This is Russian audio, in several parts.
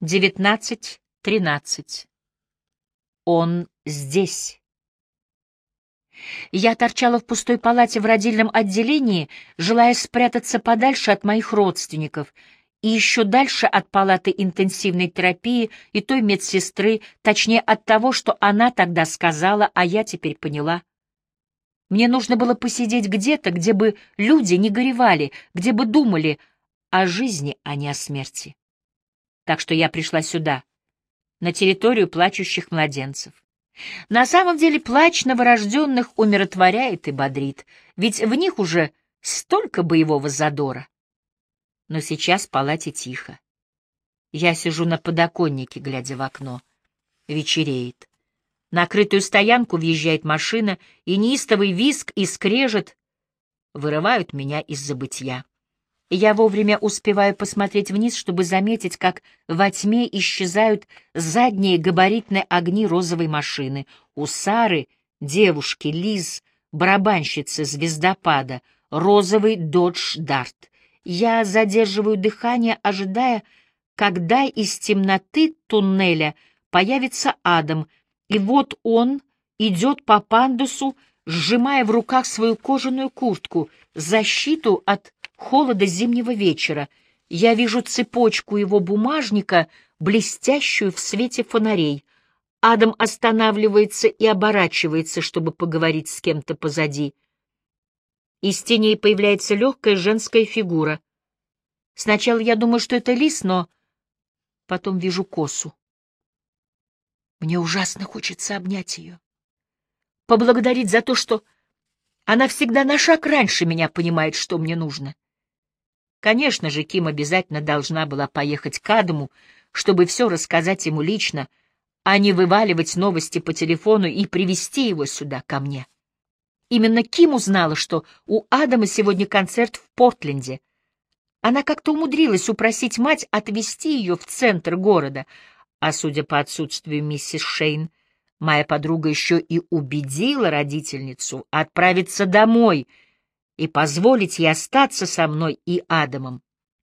19:13. Он здесь. Я торчала в пустой палате в родильном отделении, желая спрятаться подальше от моих родственников и еще дальше от палаты интенсивной терапии и той медсестры, точнее от того, что она тогда сказала, а я теперь поняла. Мне нужно было посидеть где-то, где бы люди не горевали, где бы думали о жизни, а не о смерти. Так что я пришла сюда, на территорию плачущих младенцев. На самом деле плач новорожденных умиротворяет и бодрит, ведь в них уже столько боевого задора. Но сейчас в палате тихо. Я сижу на подоконнике, глядя в окно. Вечереет. На крытую стоянку въезжает машина, и неистовый визг и скрежет вырывают меня из забытья. Я вовремя успеваю посмотреть вниз, чтобы заметить, как во тьме исчезают задние габаритные огни розовой машины. У Сары, девушки, Лиз, барабанщицы звездопада, розовый Dodge Dart. Я задерживаю дыхание, ожидая, когда из темноты туннеля появится Адам, и вот он идет по пандусу, сжимая в руках свою кожаную куртку, защиту от холода зимнего вечера. Я вижу цепочку его бумажника, блестящую в свете фонарей. Адам останавливается и оборачивается, чтобы поговорить с кем-то позади. Из теней появляется легкая женская фигура. Сначала я думаю, что это Лиз, но потом вижу косу. Мне ужасно хочется обнять ее, поблагодарить за то, что она всегда на шаг раньше меня понимает, что мне нужно. Конечно же, Ким обязательно должна была поехать к Адаму, чтобы все рассказать ему лично, а не вываливать новости по телефону и привезти его сюда, ко мне. Именно Ким узнала, что у Адама сегодня концерт в Портленде. Она как-то умудрилась упросить мать отвезти ее в центр города, а, судя по отсутствию миссис Шейн, моя подруга еще и убедила родительницу отправиться домой и позволить ей остаться со мной и Адамом.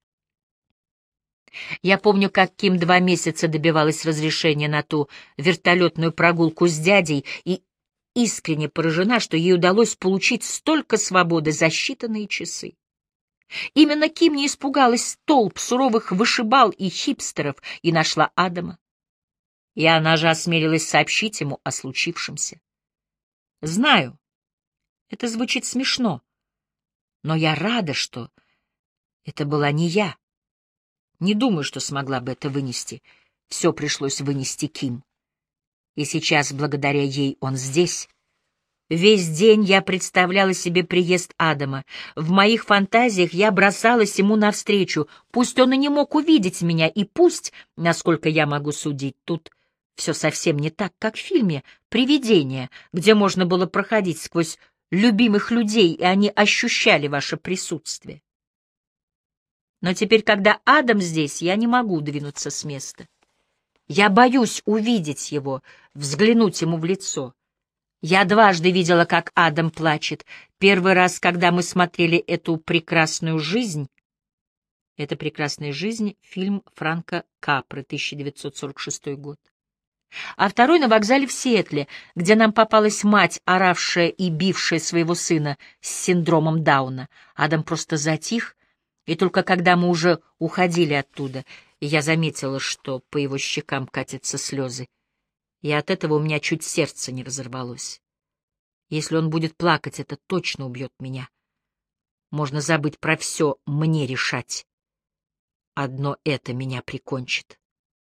Я помню, как Ким 2 месяца добивалась разрешения на ту вертолетную прогулку с дядей и искренне поражена, что ей удалось получить столько свободы за считанные часы. Именно Ким не испугалась толп суровых вышибал и хипстеров и нашла Адама. И она же осмелилась сообщить ему о случившемся. Знаю, это звучит смешно, но я рада, что это была не я. Не думаю, что смогла бы это вынести. Все пришлось вынести Ким. И сейчас, благодаря ей, он здесь. Весь день я представляла себе приезд Адама. В моих фантазиях я бросалась ему навстречу. Пусть он и не мог увидеть меня, и пусть, насколько я могу судить, тут все совсем не так, как в фильме «Привидение», где можно было проходить сквозь любимых людей, и они ощущали ваше присутствие. Но теперь, когда Адам здесь, я не могу двинуться с места. Я боюсь увидеть его, взглянуть ему в лицо. Я дважды видела, как Адам плачет. Первый раз, когда мы смотрели эту прекрасную жизнь. «Это прекрасная жизнь» — фильм Франка Капры, 1946 год. А второй на вокзале в Сиэтле, где нам попалась мать, оравшая и бившая своего сына с синдромом Дауна. Адам просто затих, и только когда мы уже уходили оттуда, я заметила, что по его щекам катятся слезы, и от этого у меня чуть сердце не разорвалось. Если он будет плакать, это точно убьет меня. Можно забыть про все, мне решать. Одно это меня прикончит.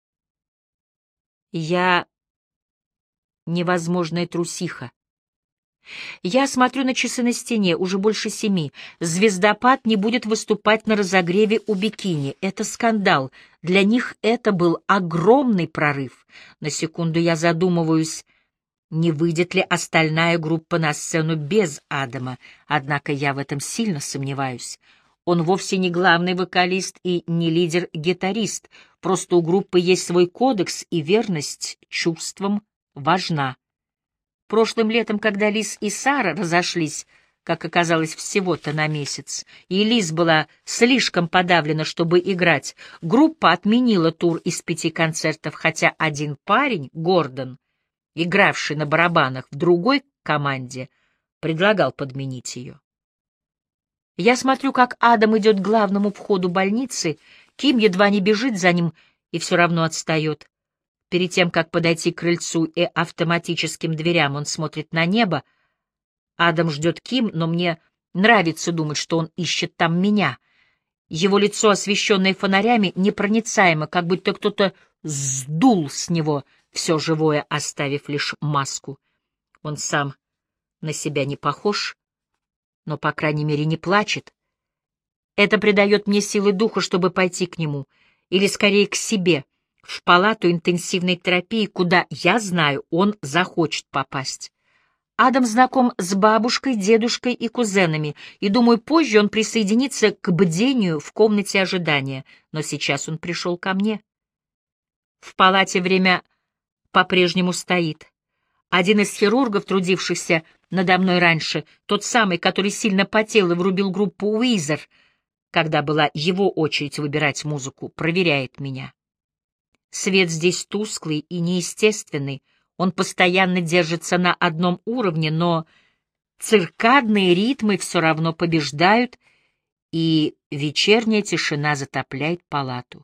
Я невозможная трусиха. Я смотрю на часы на стене, уже больше 7. Звездопад не будет выступать на разогреве у бикини. Это скандал. Для них это был огромный прорыв. На секунду я задумываюсь, не выйдет ли остальная группа на сцену без Адама, однако я в этом сильно сомневаюсь. Он вовсе не главный вокалист и не лидер-гитарист, просто у группы есть свой кодекс, и верность чувствам важна. Прошлым летом, когда Лиз и Сара разошлись, как оказалось, всего-то на месяц, и Лиз была слишком подавлена, чтобы играть. Группа отменила тур из 5 концертов, хотя один парень, Гордон, игравший на барабанах в другой команде, предлагал подменить ее. Я смотрю, как Адам идет к главному входу больницы, Ким едва не бежит за ним и все равно отстает. Перед тем, как подойти к крыльцу и автоматическим дверям, он смотрит на небо. Адам ждет Ким, но мне нравится думать, что он ищет там меня. Его лицо, освещенное фонарями, непроницаемо, как будто кто-то сдул с него все живое, оставив лишь маску. Он сам на себя не похож, но, по крайней мере, не плачет. Это придает мне силы духа, чтобы пойти к нему, или, скорее, к себе, в палату интенсивной терапии, куда, я знаю, он захочет попасть. Адам знаком с бабушкой, дедушкой и кузенами, и, думаю, позже он присоединится к бдению в комнате ожидания, но сейчас он пришел ко мне. В палате время по-прежнему стоит. Один из хирургов, трудившихся надо мной раньше, тот самый, который сильно потел и врубил группу Уизер, когда была его очередь выбирать музыку, проверяет меня. Свет здесь тусклый и неестественный, он постоянно держится на одном уровне, но циркадные ритмы все равно побеждают, и вечерняя тишина затопляет палату.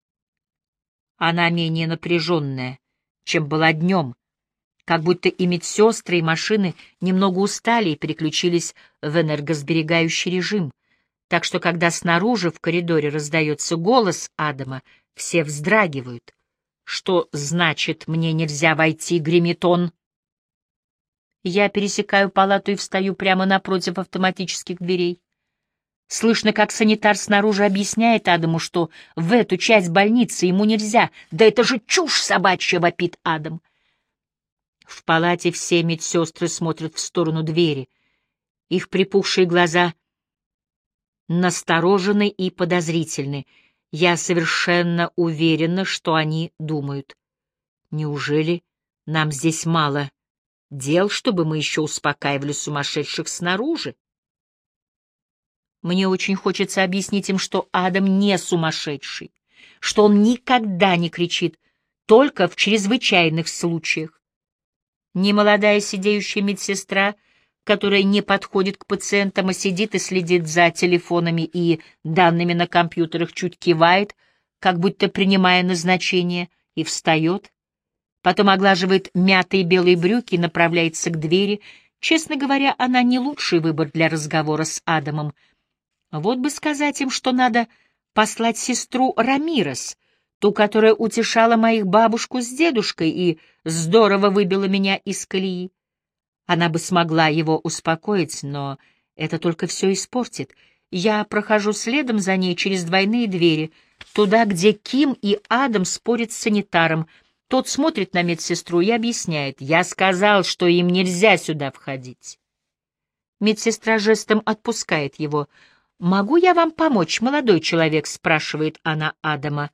Она менее напряженная, чем была днем, как будто и медсестры, и машины немного устали и переключились в энергосберегающий режим, так что когда снаружи в коридоре раздается голос Адама, все вздрагивают. «Что значит, мне нельзя войти, гремит он?» Я пересекаю палату и встаю прямо напротив автоматических дверей. Слышно, как санитар снаружи объясняет Адаму, что в эту часть больницы ему нельзя. «Да это же чушь собачья!» — вопит Адам. В палате все медсестры смотрят в сторону двери. Их припухшие глаза насторожены и подозрительны. Я совершенно уверена, что они думают. Неужели нам здесь мало дел, чтобы мы еще успокаивали сумасшедших снаружи? Мне очень хочется объяснить им, что Адам не сумасшедший, что он никогда не кричит, только в чрезвычайных случаях. Немолодая сидеющая медсестра, которая не подходит к пациентам, а сидит и следит за телефонами и данными на компьютерах, чуть кивает, как будто принимая назначение, и встает. Потом оглаживает мятые белые брюки и направляется к двери. Честно говоря, она не лучший выбор для разговора с Адамом. Вот бы сказать им, что надо послать сестру Рамирес, ту, которая утешала моих бабушку с дедушкой и здорово выбила меня из колеи. Она бы смогла его успокоить, но это только все испортит. Я прохожу следом за ней через двойные двери, туда, где Ким и Адам спорят с санитаром. Тот смотрит на медсестру и объясняет: «Я сказал, что им нельзя сюда входить». Медсестра жестом отпускает его. «Могу я вам помочь, молодой человек?» — спрашивает она Адама.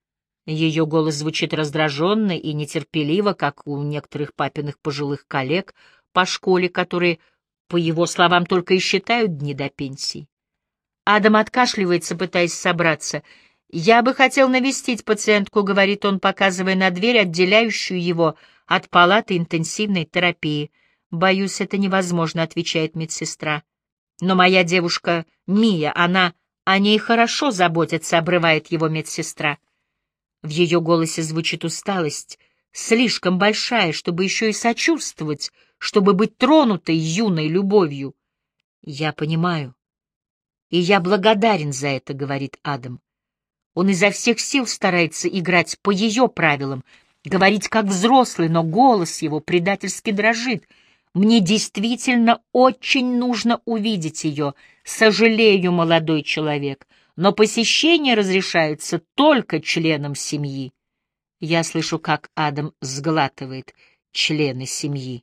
Ее голос звучит раздраженно и нетерпеливо, как у некоторых папиных пожилых коллег по школе, которые, по его словам, только и считают дни до пенсии. Адам откашливается, пытаясь собраться. «Я бы хотел навестить пациентку», — говорит он, показывая на дверь, отделяющую его от палаты интенсивной терапии. «Боюсь, это невозможно», — отвечает медсестра. «Но моя девушка Мия, она о ней хорошо заботится», — обрывает его медсестра. В ее голосе звучит усталость, слишком большая, чтобы еще и сочувствовать, чтобы быть тронутой юной любовью. «Я понимаю, и я благодарен за это», — говорит Адам. Он изо всех сил старается играть по ее правилам, говорить как взрослый, но голос его предательски дрожит. «Мне действительно очень нужно увидеть ее. Сожалею, молодой человек, но посещение разрешается только членам семьи». Я слышу, как Адам сглатывает: «члены семьи».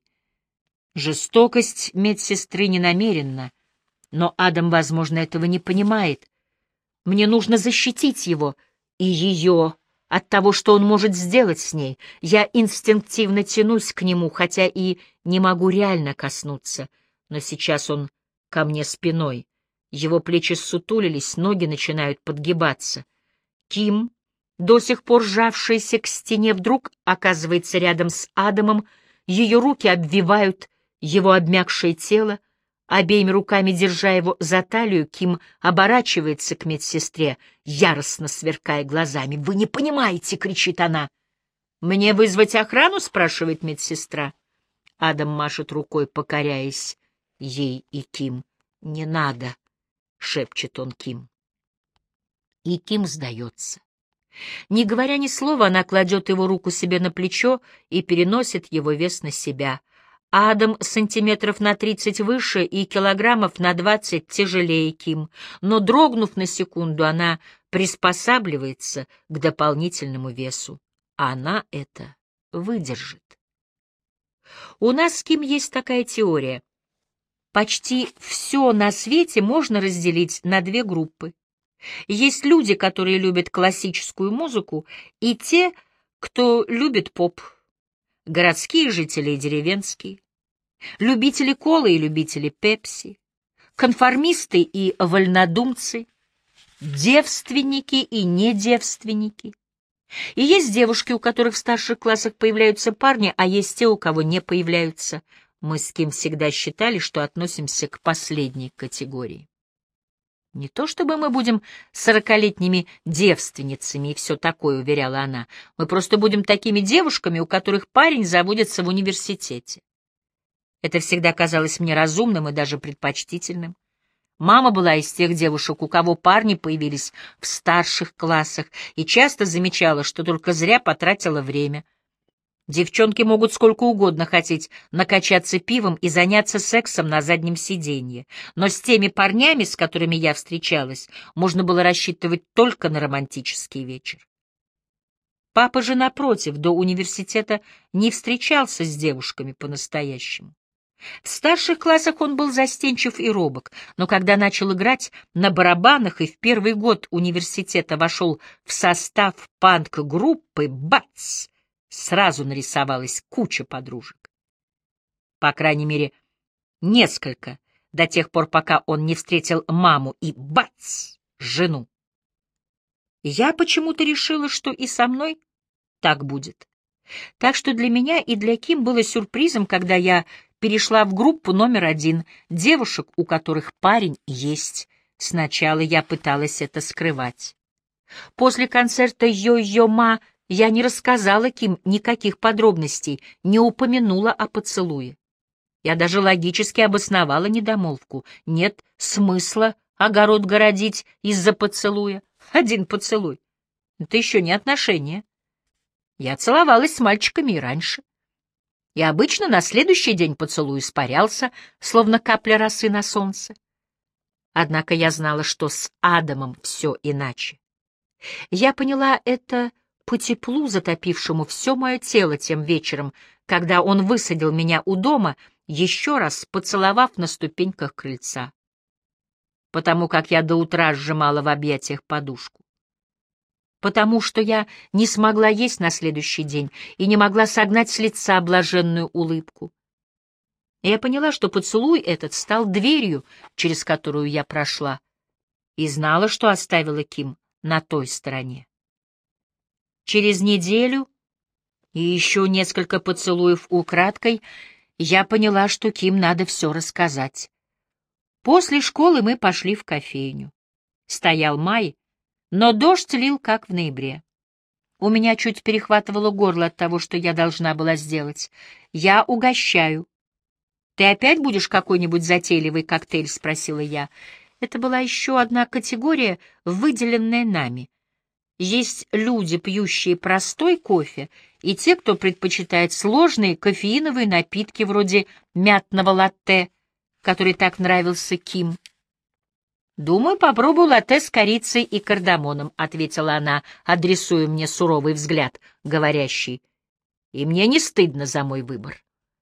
Жестокость медсестры ненамеренна, но Адам, возможно, этого не понимает. Мне нужно защитить его и ее от того, что он может сделать с ней. Я инстинктивно тянусь к нему, хотя и не могу реально коснуться, но сейчас он ко мне спиной. Его плечи ссутулились, ноги начинают подгибаться. Ким, до сих пор сжавшаяся к стене, вдруг оказывается рядом с Адамом, ее руки обвивают его обмякшее тело, обеими руками держа его за талию, Ким оборачивается к медсестре, яростно сверкая глазами. «Вы не понимаете!» — кричит она. «Мне вызвать охрану?» — спрашивает медсестра. Адам машет рукой, покоряясь ей и Ким. «Не надо!» — шепчет он Ким. И Ким сдается. Не говоря ни слова, она кладет его руку себе на плечо и переносит его вес на себя. Адам сантиметров на 30 выше и килограммов на 20 тяжелее Ким, но, дрогнув на секунду, она приспосабливается к дополнительному весу. Она это выдержит. У нас с Ким есть такая теория. Почти все на свете можно разделить на две группы. Есть люди, которые любят классическую музыку, и те, кто любит поп. Городские жители и деревенские. Любители колы и любители пепси. Конформисты и вольнодумцы. Девственники и недевственники. И есть девушки, у которых в старших классах появляются парни, а есть те, у кого не появляются. Мы с Ким всегда считали, что относимся к последней категории. Не то чтобы мы будем 40-летними девственницами и все такое, уверяла она. Мы просто будем такими девушками, у которых парень заводится в университете. Это всегда казалось мне разумным и даже предпочтительным. Мама была из тех девушек, у кого парни появились в старших классах, и часто замечала, что только зря потратила время. Девчонки могут сколько угодно хотеть накачаться пивом и заняться сексом на заднем сиденье, но с теми парнями, с которыми я встречалась, можно было рассчитывать только на романтический вечер. Папа же, напротив, до университета не встречался с девушками по-настоящему. В старших классах он был застенчив и робок, но когда начал играть на барабанах и в первый год университета вошел в состав панк-группы, бац! Сразу нарисовалась куча подружек. По крайней мере, несколько, до тех пор, пока он не встретил маму и, бац, жену. Я почему-то решила, что и со мной так будет. Так что для меня и для Ким было сюрпризом, когда я перешла в группу номер 1, девушек, у которых парень есть. Сначала я пыталась это скрывать. После концерта «Йо-Йо-Ма» я не рассказала Ким никаких подробностей, не упомянула о поцелуе. Я даже логически обосновала недомолвку. Нет смысла огород городить из-за поцелуя. Один поцелуй. Это еще не отношения. Я целовалась с мальчиками и раньше. И обычно на следующий день поцелуй испарялся, словно капля росы на солнце. Однако я знала, что с Адамом все иначе. Я поняла это по теплу, затопившему все мое тело тем вечером, когда он высадил меня у дома, еще раз поцеловав на ступеньках крыльца. Потому как я до утра сжимала в объятиях подушку. Потому что я не смогла есть на следующий день и не могла согнать с лица блаженную улыбку. И я поняла, что поцелуй этот стал дверью, через которую я прошла, и знала, что оставила Ким на той стороне. Через неделю и еще несколько поцелуев украдкой я поняла, что Ким надо все рассказать. После школы мы пошли в кофейню. Стоял май, но дождь лил, как в ноябре. У меня чуть перехватывало горло от того, что я должна была сделать. «Я угощаю». «Ты опять будешь какой-нибудь затейливый коктейль?» — спросила я. Это была еще одна категория, выделенная нами. Есть люди, пьющие простой кофе, и те, кто предпочитает сложные кофеиновые напитки вроде мятного латте, который так нравился Ким. «Думаю, попробую латте с корицей и кардамоном», — ответила она, адресуя мне суровый взгляд, говорящий: «И мне не стыдно за мой выбор».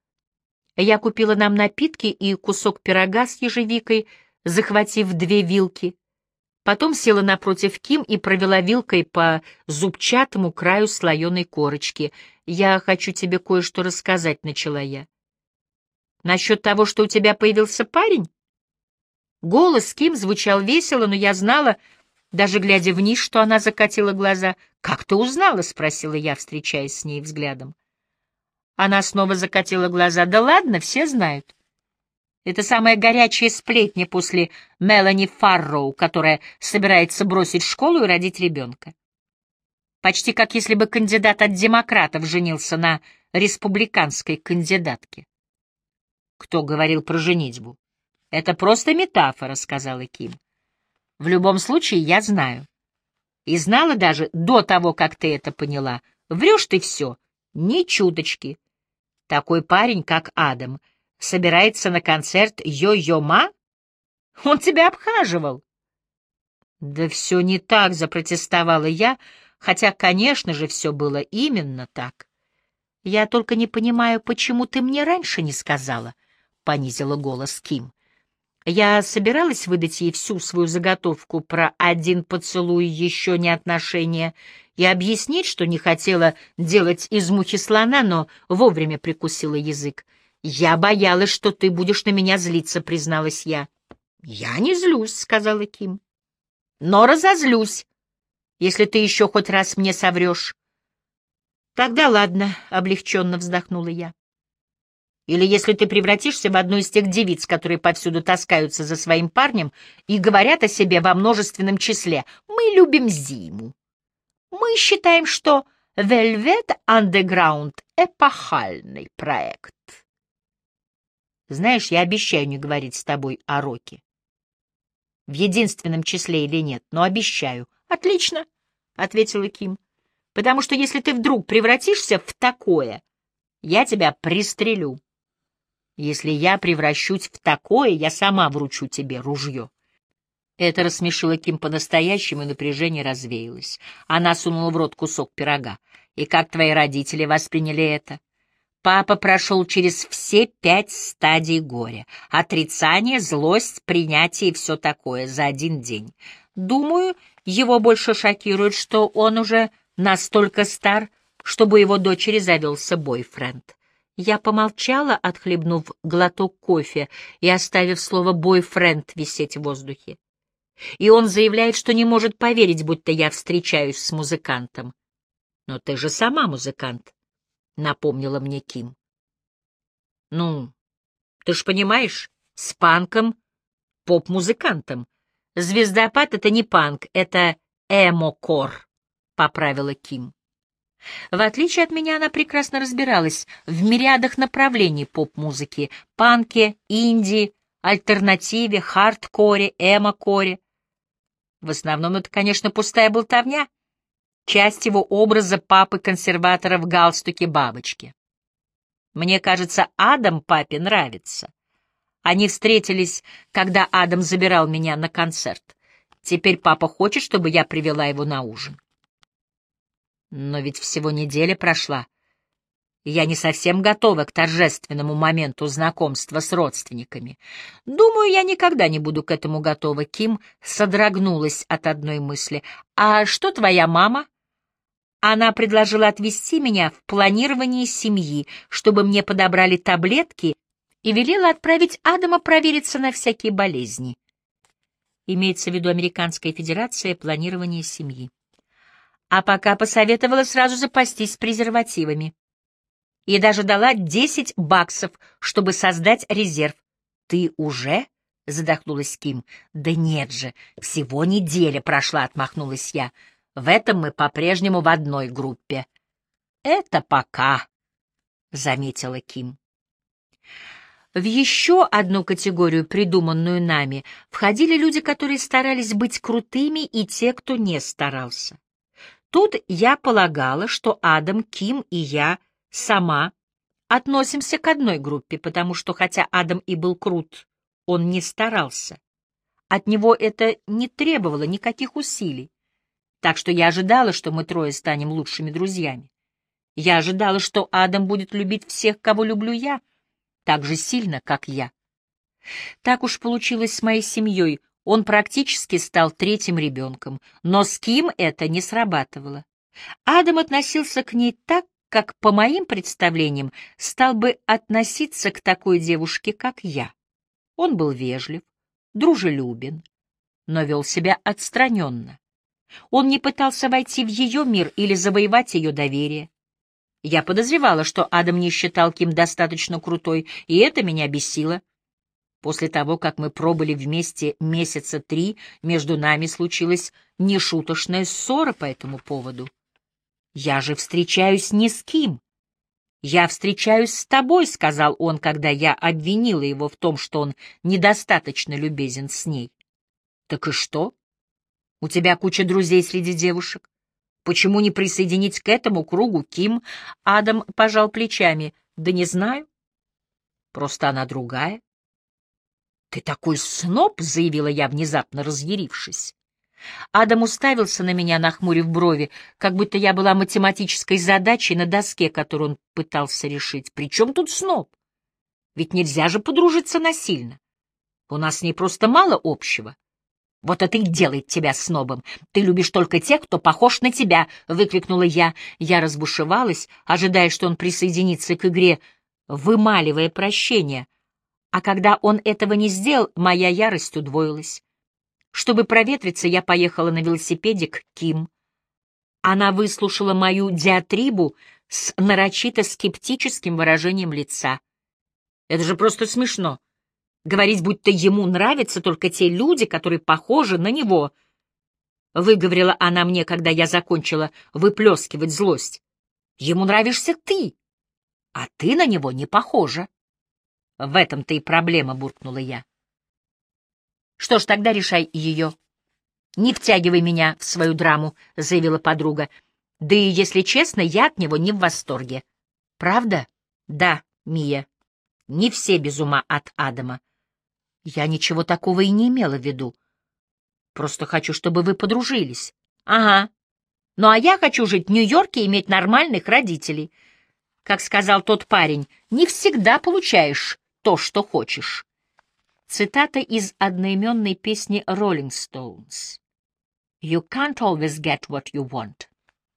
Я купила нам напитки и кусок пирога с ежевикой, захватив 2 вилки. Потом села напротив Ким и провела вилкой по зубчатому краю слоеной корочки. «Я хочу тебе кое-что рассказать», — начала я. «Насчет того, что у тебя появился парень?» Голос Ким звучал весело, но я знала, даже глядя вниз, что она закатила глаза. «Как ты узнала?» — спросила я, встречаясь с ней взглядом. Она снова закатила глаза. «Да ладно, все знают. Это самая горячая сплетня после Мелани Фарроу, которая собирается бросить школу и родить ребенка. Почти как если бы кандидат от демократов женился на республиканской кандидатке». «Кто говорил про женитьбу?» «Это просто метафора», — сказала Ким. «В любом случае, я знаю. И знала даже до того, как ты это поняла. Врешь ты все, ни чуточки. Такой парень, как Адам, собирается на концерт Йо-Йо Ма? Он тебя обхаживал». «Да все не так», — запротестовала я, хотя, конечно же, все было именно так. «Я только не понимаю, почему ты мне раньше не сказала», — понизила голос Ким. Я собиралась выдать ей всю свою заготовку про один поцелуй, еще не отношения, и объяснить, что не хотела делать из мухи слона, но вовремя прикусила язык. «Я боялась, что ты будешь на меня злиться», — призналась я. «Я не злюсь», — сказала Ким. «Но разозлюсь, если ты еще хоть раз мне соврешь». «Тогда ладно», — облегченно вздохнула я. «Или если ты превратишься в одну из тех девиц, которые повсюду таскаются за своим парнем и говорят о себе во множественном числе. Мы любим зиму. Мы считаем, что Velvet Underground — эпохальный проект». Знаешь, я обещаю не говорить с тобой о роке. В единственном числе или нет, но обещаю. «Отлично», — ответила Ким, — «потому что если ты вдруг превратишься в такое, я тебя пристрелю. Если я превращусь в такое, я сама вручу тебе ружье». Это рассмешило Ким по-настоящему, и напряжение развеялось. Она сунула в рот кусок пирога. «И как твои родители восприняли это?» «Папа прошел через все 5 стадий горя. Отрицание, злость, принятие и все такое за один день. Думаю, его больше шокирует, что он уже настолько стар, чтобы у его дочери завелся бойфренд». Я помолчала, отхлебнув глоток кофе и оставив слово «бойфренд» висеть в воздухе. И он заявляет, что не может поверить, будто я встречаюсь с музыкантом. «Но ты же сама музыкант», — напомнила мне Ким. «Ну, ты ж понимаешь, с панком, поп-музыкантом. Звездопад — это не панк, это эмо-кор», — поправила Ким. В отличие от меня, она прекрасно разбиралась в мириадах направлений поп-музыки: панке, инди, альтернативе, хардкоре, эмо-коре. В основном это, конечно, пустая болтовня, часть его образа папы-консерватора в галстуке-бабочке. Мне кажется, Адам папе нравится. Они встретились, когда Адам забирал меня на концерт. Теперь папа хочет, чтобы я привела его на ужин. Но ведь всего неделя прошла, и я не совсем готова к торжественному моменту знакомства с родственниками. Думаю, я никогда не буду к этому готова. Ким содрогнулась от одной мысли. «А что твоя мама?» Она предложила отвезти меня в планирование семьи, чтобы мне подобрали таблетки, и велела отправить Адама провериться на всякие болезни. Имеется в виду Американская федерация планирования семьи. А пока посоветовала сразу запастись презервативами. И даже дала $10, чтобы создать резерв. «Ты уже?» — задохнулась Ким. «Да нет же, всего неделя прошла», — отмахнулась я. «В этом мы по-прежнему в одной группе». «Это пока», — заметила Ким. В еще одну категорию, придуманную нами, входили люди, которые старались быть крутыми, и те, кто не старался. Тут я полагала, что Адам, Ким и я сама относимся к одной группе, потому что, хотя Адам и был крут, он не старался. От него это не требовало никаких усилий. Так что я ожидала, что мы трое станем лучшими друзьями. Я ожидала, что Адам будет любить всех, кого люблю я, так же сильно, как я. Так уж получилось с моей семьей. Он практически стал третьим ребенком, но с Ким это не срабатывало. Адам относился к ней так, как, по моим представлениям, стал бы относиться к такой девушке, как я. Он был вежлив, дружелюбен, но вел себя отстраненно. Он не пытался войти в ее мир или завоевать ее доверие. Я подозревала, что Адам не считал Ким достаточно крутой, и это меня бесило. После того, как мы пробыли вместе месяца 3, между нами случилась нешуточная ссора по этому поводу. «Я же встречаюсь не с Ким. Я встречаюсь с тобой», — сказал он, когда я обвинила его в том, что он недостаточно любезен с ней. «Так и что? У тебя куча друзей среди девушек. Почему не присоединить к этому кругу Ким?» Адам пожал плечами. «Да не знаю. Просто она другая». «Ты такой сноб», — заявила я, внезапно разъярившись. Адам уставился на меня, нахмурив брови, как будто я была математической задачей на доске, которую он пытался решить. «При чем тут сноб? Ведь нельзя же подружиться насильно. У нас с ней просто мало общего». «Вот это и делает тебя снобом. Ты любишь только тех, кто похож на тебя», — выкрикнула я. Я разбушевалась, ожидая, что он присоединится к игре, вымаливая прощение. А когда он этого не сделал, моя ярость удвоилась. Чтобы проветриться, я поехала на велосипеде к Ким. Она выслушала мою диатрибу с нарочито скептическим выражением лица. «Это же просто смешно. Говорить, будто ему нравятся только те люди, которые похожи на него», — выговорила она мне, когда я закончила выплескивать злость. «Ему нравишься ты, а ты на него не похожа». «В этом-то и проблема», — буркнула я. «Что ж, тогда решай ее. Не втягивай меня в свою драму», — заявила подруга. «Да и, если честно, я от него не в восторге». «Правда?» «Да, Мия. Не все без ума от Адама». «Я ничего такого и не имела в виду. Просто хочу, чтобы вы подружились». «Ага. Ну а я хочу жить в Нью-Йорке и иметь нормальных родителей. Как сказал тот парень, не всегда получаешь то, что хочешь». Цитата из одноименной песни Rolling Stones. «You can't always get what you want».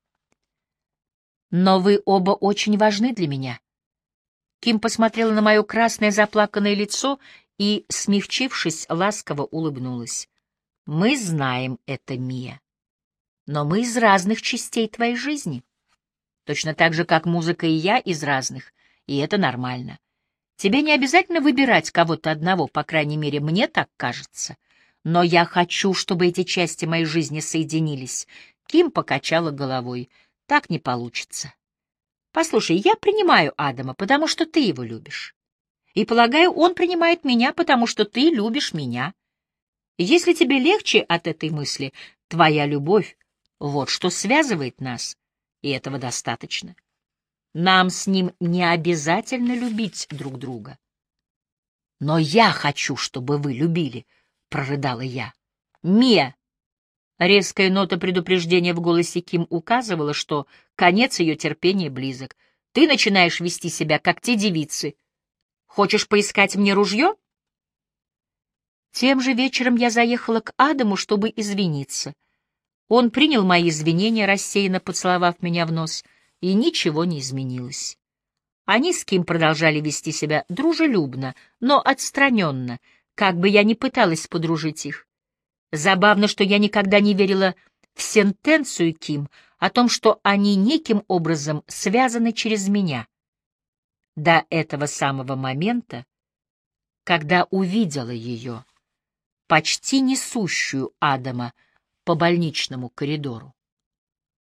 «Но вы оба очень важны для меня». Ким посмотрела на мое красное заплаканное лицо и, смягчившись, ласково улыбнулась. «Мы знаем это, Мия. Но мы из разных частей твоей жизни. Точно так же, как музыка и я из разных, и это нормально. Тебе не обязательно выбирать кого-то одного, по крайней мере, мне так кажется. Но я хочу, чтобы эти части моей жизни соединились». Ким покачала головой. «Так не получится. Послушай, я принимаю Адама, потому что ты его любишь. И, полагаю, он принимает меня, потому что ты любишь меня. Если тебе легче от этой мысли, твоя любовь — вот что связывает нас, и этого достаточно. Нам с ним не обязательно любить друг друга». «Но я хочу, чтобы вы любили», — прорыдала я. «Мия!» Резкая нота предупреждения в голосе Ким указывала, что конец ее терпения близок. «Ты начинаешь вести себя, как те девицы. Хочешь поискать мне ружье?» Тем же вечером я заехала к Адаму, чтобы извиниться. Он принял мои извинения, рассеянно поцеловав меня в нос, и ничего не изменилось. Они с Ким продолжали вести себя дружелюбно, но отстраненно, как бы я ни пыталась подружить их. Забавно, что я никогда не верила в сентенцию Ким о том, что они неким образом связаны через меня. До этого самого момента, когда увидела ее, почти несущую Адама по больничному коридору.